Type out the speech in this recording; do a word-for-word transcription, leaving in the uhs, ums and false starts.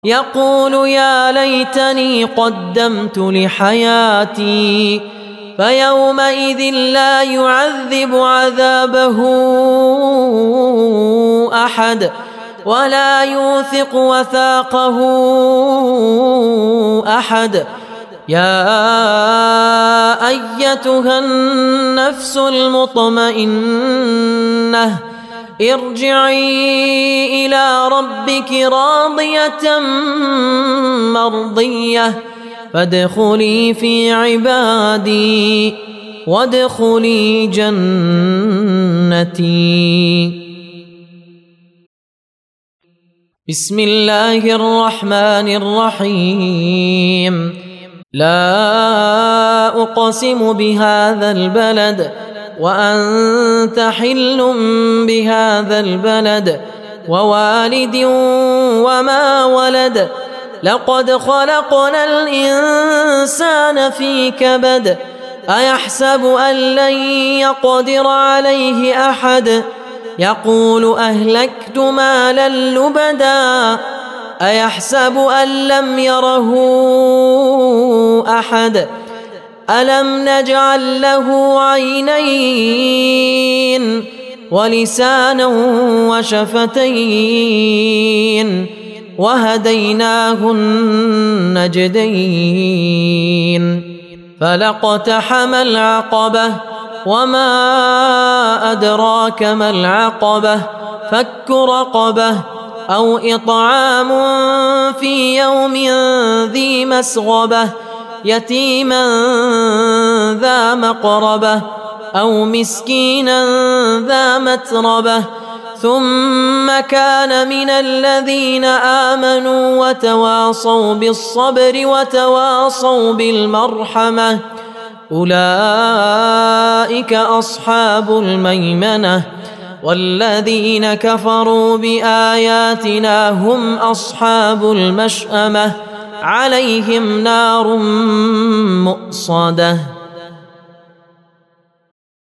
يقول يا ليتني قدمت لحياتي فيومئذ لا يعذب عذابه أحد ولا يوثق وثاقه أحد. يا أيتها النفس المطمئنة ارجعي إلى ربك راضية مرضية فادخلي في عبادي وادخلي جنتي. بسم الله الرحمن الرحيم. لا أقسم بهذا البلد وأنت حل بهذا البلد ووالد وما ولد لقد خلقنا الإنسان في كبد أيحسب أن لن يقدر عليه أحد يقول أهلكت مالا لبدا أيحسب أن لم يره أحد ألم نجعل له عينين ولسانا وشفتين وهديناه النجدين فلاقتحم العقبة وما أدراك ما العقبة فك رقبة أو إطعام في يوم ذي مسغبة يتيما ذا مقربة أو مسكينا ذا متربة ثم كان من الذين آمنوا وتواصوا بالصبر وتواصوا بالمرحمة أولئك أصحاب الميمنة والذين كفروا بآياتنا هم أصحاب المشأمة عليهم نار مؤصدة.